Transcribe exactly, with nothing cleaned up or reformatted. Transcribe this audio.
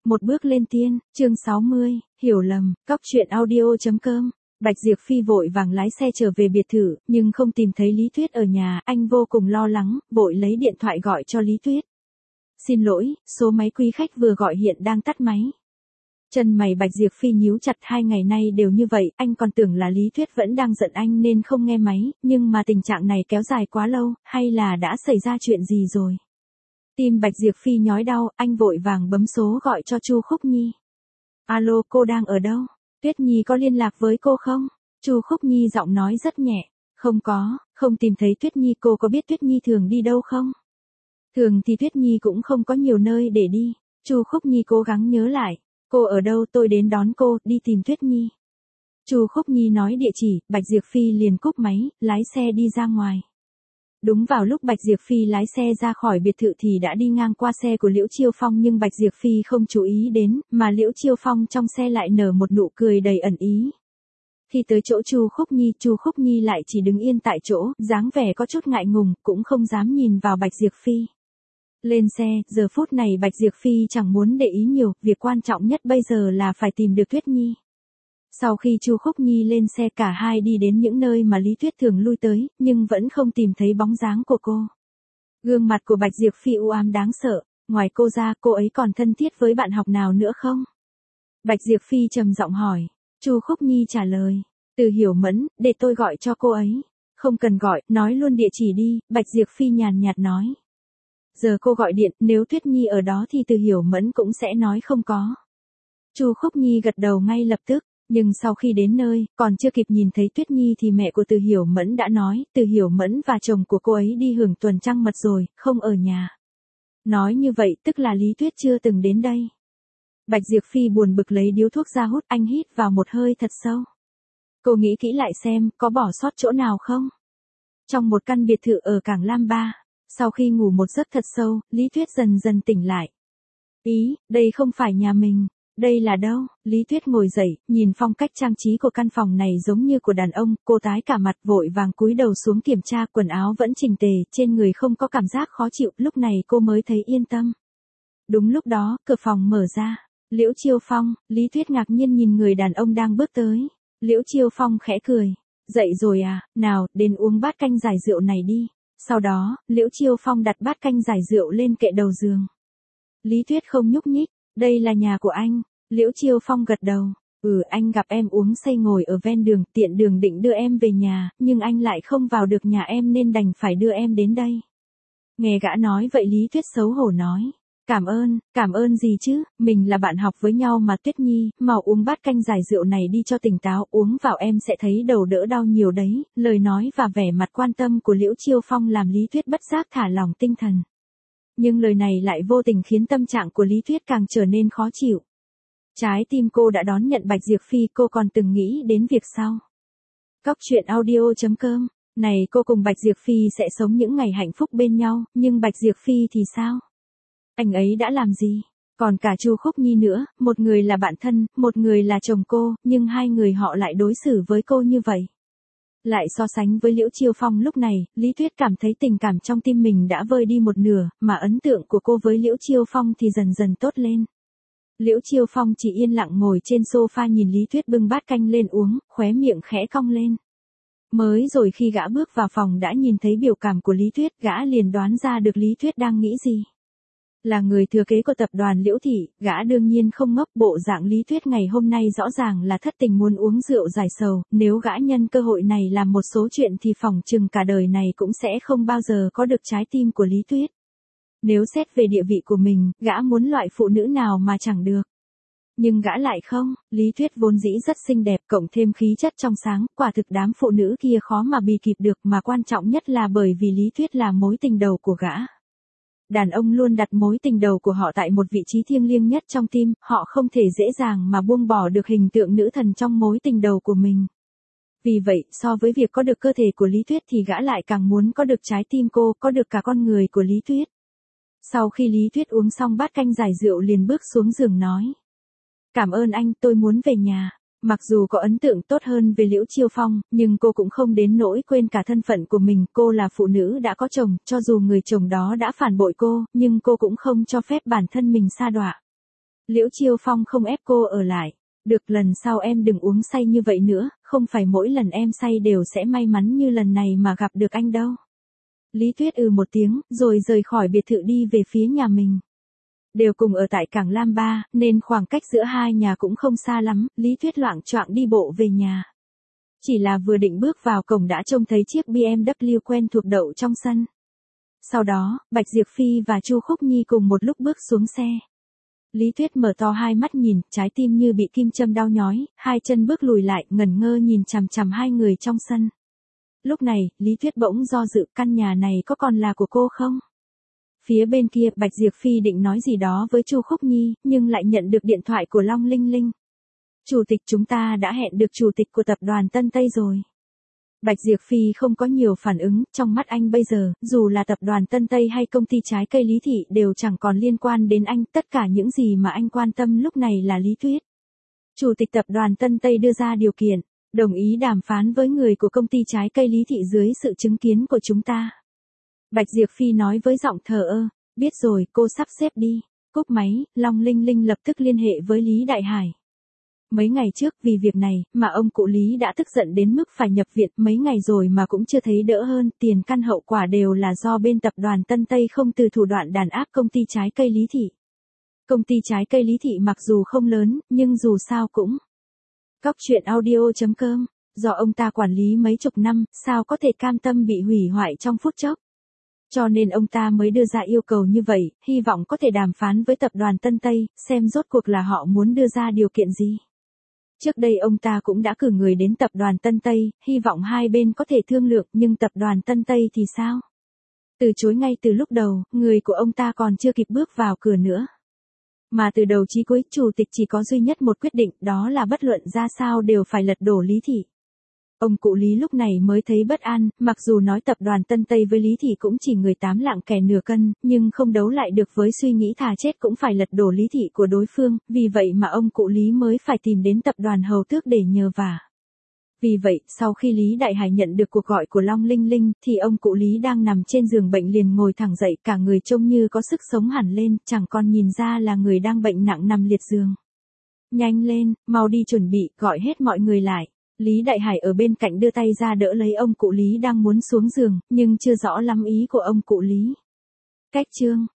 Một bước lên tiên, chương sáu mươi, hiểu lầm, cóc truyện audio.com. Bạch Diệp Phi vội vàng lái xe trở về biệt thự, nhưng không tìm thấy Lý Tuyết ở nhà, anh vô cùng lo lắng, vội lấy điện thoại gọi cho Lý Tuyết. Xin lỗi, số máy quý khách vừa gọi hiện đang tắt máy. Chân mày Bạch Diệp Phi nhíu chặt, hai ngày nay đều như vậy, anh còn tưởng là Lý Tuyết vẫn đang giận anh nên không nghe máy, nhưng mà tình trạng này kéo dài quá lâu, hay là đã xảy ra chuyện gì rồi? Tim Bạch Diệp Phi nhói đau, anh vội vàng bấm số gọi cho Chu Khúc Nhi. Alo, cô đang ở đâu? Tuyết Nhi có liên lạc với cô không? Chu Khúc Nhi giọng nói rất nhẹ. Không có, không tìm thấy Tuyết Nhi, cô có biết Tuyết Nhi thường đi đâu không? Thường thì Tuyết Nhi cũng không có nhiều nơi để đi. Chu Khúc Nhi cố gắng nhớ lại. Cô ở đâu tôi đến đón cô, đi tìm Tuyết Nhi. Chu Khúc Nhi nói địa chỉ, Bạch Diệp Phi liền cúp máy, lái xe đi ra ngoài. Đúng vào lúc Bạch Diệp Phi lái xe ra khỏi biệt thự thì đã đi ngang qua xe của Liễu Chiêu Phong, nhưng Bạch Diệp Phi không chú ý đến, mà Liễu Chiêu Phong trong xe lại nở một nụ cười đầy ẩn ý. Khi tới chỗ Chu Khúc Nhi, Chu Khúc Nhi lại chỉ đứng yên tại chỗ, dáng vẻ có chút ngại ngùng, cũng không dám nhìn vào Bạch Diệp Phi. Lên xe, giờ phút này Bạch Diệp Phi chẳng muốn để ý nhiều, việc quan trọng nhất bây giờ là phải tìm được Tuyết Nhi. Sau khi Chu Khúc Nhi lên xe, cả hai đi đến những nơi mà Lý Tuyết thường lui tới, nhưng vẫn không tìm thấy bóng dáng của cô. Gương mặt của Bạch Diệp Phi u ám đáng sợ, ngoài cô ra, cô ấy còn thân thiết với bạn học nào nữa không? Bạch Diệp Phi trầm giọng hỏi. Chu Khúc Nhi trả lời, Từ Hiểu Mẫn, để tôi gọi cho cô ấy. Không cần gọi, nói luôn địa chỉ đi, Bạch Diệp Phi nhàn nhạt nói. Giờ cô gọi điện, nếu Tuyết Nhi ở đó thì Từ Hiểu Mẫn cũng sẽ nói không có. Chu Khúc Nhi gật đầu ngay lập tức. Nhưng sau khi đến nơi, còn chưa kịp nhìn thấy Tuyết Nhi thì mẹ của Từ Hiểu Mẫn đã nói, Từ Hiểu Mẫn và chồng của cô ấy đi hưởng tuần trăng mật rồi, không ở nhà. Nói như vậy tức là Lý Tuyết chưa từng đến đây. Bạch Diệp Phi buồn bực lấy điếu thuốc ra hút, anh hít vào một hơi thật sâu. Cô nghĩ kỹ lại xem, có bỏ sót chỗ nào không? Trong một căn biệt thự ở Cảng Lam Ba, sau khi ngủ một giấc thật sâu, Lý Tuyết dần dần tỉnh lại. Ý, đây không phải nhà mình. Đây là đâu? Lý Tuyết ngồi dậy, nhìn phong cách trang trí của căn phòng này giống như của đàn ông, cô tái cả mặt, vội vàng cúi đầu xuống kiểm tra, quần áo vẫn chỉnh tề, trên người không có cảm giác khó chịu, lúc này cô mới thấy yên tâm. Đúng lúc đó, cửa phòng mở ra. Liễu Chiêu Phong, Lý Tuyết ngạc nhiên nhìn người đàn ông đang bước tới. Liễu Chiêu Phong khẽ cười. Dậy rồi à, nào, đến uống bát canh giải rượu này đi. Sau đó, Liễu Chiêu Phong đặt bát canh giải rượu lên kệ đầu giường. Lý Tuyết không nhúc nhích. Đây là nhà của anh. Liễu Chiêu Phong gật đầu. Ừ, anh gặp em uống say ngồi ở ven đường, tiện đường định đưa em về nhà, nhưng anh lại không vào được nhà em nên đành phải đưa em đến đây. Nghe gã nói vậy Lý Tuyết xấu hổ nói. Cảm ơn, cảm ơn gì chứ, mình là bạn học với nhau mà Tuyết Nhi, mau uống bát canh giải rượu này đi cho tỉnh táo, uống vào em sẽ thấy đầu đỡ đau nhiều đấy. Lời nói và vẻ mặt quan tâm của Liễu Chiêu Phong làm Lý Tuyết bất giác thả lỏng tinh thần. Nhưng lời này lại vô tình khiến tâm trạng của Lý Tuyết càng trở nên khó chịu. Trái tim cô đã đón nhận Bạch Diệp Phi, cô còn từng nghĩ đến việc sau. Cóc truyện audio.com. Này, cô cùng Bạch Diệp Phi sẽ sống những ngày hạnh phúc bên nhau, nhưng Bạch Diệp Phi thì sao? Anh ấy đã làm gì? Còn cả Chu Khúc Nhi nữa, một người là bạn thân, một người là chồng cô, nhưng hai người họ lại đối xử với cô như vậy. Lại so sánh với Liễu Chiêu Phong lúc này, Lý Tuyết cảm thấy tình cảm trong tim mình đã vơi đi một nửa, mà ấn tượng của cô với Liễu Chiêu Phong thì dần dần tốt lên. Liễu Chiêu Phong chỉ yên lặng ngồi trên sofa nhìn Lý Tuyết bưng bát canh lên uống, khóe miệng khẽ cong lên. Mới rồi khi gã bước vào phòng đã nhìn thấy biểu cảm của Lý Tuyết, gã liền đoán ra được Lý Tuyết đang nghĩ gì. Là người thừa kế của tập đoàn Liễu Thị, gã đương nhiên không ngốc, bộ dạng Lý Tuyết ngày hôm nay rõ ràng là thất tình muốn uống rượu giải sầu, nếu gã nhân cơ hội này làm một số chuyện thì phỏng chừng cả đời này cũng sẽ không bao giờ có được trái tim của Lý Tuyết. Nếu xét về địa vị của mình, gã muốn loại phụ nữ nào mà chẳng được. Nhưng gã lại không, Lý Tuyết vốn dĩ rất xinh đẹp, cộng thêm khí chất trong sáng, quả thực đám phụ nữ kia khó mà bì kịp được, mà quan trọng nhất là bởi vì Lý Tuyết là mối tình đầu của gã. Đàn ông luôn đặt mối tình đầu của họ tại một vị trí thiêng liêng nhất trong tim, họ không thể dễ dàng mà buông bỏ được hình tượng nữ thần trong mối tình đầu của mình. Vì vậy, so với việc có được cơ thể của Lý Tuyết thì gã lại càng muốn có được trái tim cô, có được cả con người của Lý Tuyết. Sau khi Lý Tuyết uống xong bát canh giải rượu liền bước xuống giường nói. Cảm ơn anh, tôi muốn về nhà. Mặc dù có ấn tượng tốt hơn về Liễu Chiêu Phong, nhưng cô cũng không đến nỗi quên cả thân phận của mình, cô là phụ nữ đã có chồng, cho dù người chồng đó đã phản bội cô, nhưng cô cũng không cho phép bản thân mình sa đọa. Liễu Chiêu Phong không ép cô ở lại. Được, lần sau em đừng uống say như vậy nữa, không phải mỗi lần em say đều sẽ may mắn như lần này mà gặp được anh đâu. Lý Tuyết ừ một tiếng, rồi rời khỏi biệt thự đi về phía nhà mình. Đều cùng ở tại cảng Lam Ba, nên khoảng cách giữa hai nhà cũng không xa lắm, Lý Tuyết loạng choạng đi bộ về nhà. Chỉ là vừa định bước vào cổng đã trông thấy chiếc bê em vê quen thuộc đậu trong sân. Sau đó, Bạch Diệp Phi và Chu Khúc Nhi cùng một lúc bước xuống xe. Lý Tuyết mở to hai mắt nhìn, trái tim như bị kim châm đau nhói, hai chân bước lùi lại, ngẩn ngơ nhìn chằm chằm hai người trong sân. Lúc này, Lý Tuyết bỗng do dự, căn nhà này có còn là của cô không? Phía bên kia, Bạch Diệp Phi định nói gì đó với Chu Khúc Nhi, nhưng lại nhận được điện thoại của Long Linh Linh. Chủ tịch, chúng ta đã hẹn được chủ tịch của tập đoàn Tân Tây rồi. Bạch Diệp Phi không có nhiều phản ứng, trong mắt anh bây giờ, dù là tập đoàn Tân Tây hay công ty trái cây Lý Thị đều chẳng còn liên quan đến anh, tất cả những gì mà anh quan tâm lúc này là Lý Tuyết. Chủ tịch tập đoàn Tân Tây đưa ra điều kiện, đồng ý đàm phán với người của công ty trái cây Lý Thị dưới sự chứng kiến của chúng ta. Bạch Diệp Phi nói với giọng thờ ơ, biết rồi, cô sắp xếp đi. Cúp máy, Long Linh Linh lập tức liên hệ với Lý Đại Hải. Mấy ngày trước vì việc này mà ông cụ Lý đã tức giận đến mức phải nhập viện, mấy ngày rồi mà cũng chưa thấy đỡ hơn, tiền căn hậu quả đều là do bên tập đoàn Tân Tây không từ thủ đoạn đàn áp công ty trái cây Lý Thị. Công ty trái cây Lý Thị mặc dù không lớn, nhưng dù sao cũng. Cóc truyện audio chấm com, do ông ta quản lý mấy chục năm, sao có thể cam tâm bị hủy hoại trong phút chốc. Cho nên ông ta mới đưa ra yêu cầu như vậy, hy vọng có thể đàm phán với tập đoàn Tân Tây, xem rốt cuộc là họ muốn đưa ra điều kiện gì. Trước đây ông ta cũng đã cử người đến tập đoàn Tân Tây, hy vọng hai bên có thể thương lượng, nhưng tập đoàn Tân Tây thì sao? Từ chối ngay từ lúc đầu, người của ông ta còn chưa kịp bước vào cửa nữa. Mà từ đầu chí cuối, chủ tịch chỉ có duy nhất một quyết định, đó là bất luận ra sao đều phải lật đổ Lý Thị. Ông cụ Lý lúc này mới thấy bất an, mặc dù nói tập đoàn Tân Tây với Lý Thị cũng chỉ người tám lạng kẻ nửa cân, nhưng không đấu lại được với suy nghĩ thà chết cũng phải lật đổ Lý Thị của đối phương, vì vậy mà ông cụ Lý mới phải tìm đến tập đoàn Hầu Tước để nhờ vả. Vì vậy, sau khi Lý Đại Hải nhận được cuộc gọi của Long Linh Linh, thì ông cụ Lý đang nằm trên giường bệnh liền ngồi thẳng dậy, cả người trông như có sức sống hẳn lên, chẳng còn nhìn ra là người đang bệnh nặng nằm liệt giường. Nhanh lên, mau đi chuẩn bị, gọi hết mọi người lại. Lý Đại Hải ở bên cạnh đưa tay ra đỡ lấy ông cụ Lý đang muốn xuống giường, nhưng chưa rõ lắm ý của ông cụ Lý. Cách chương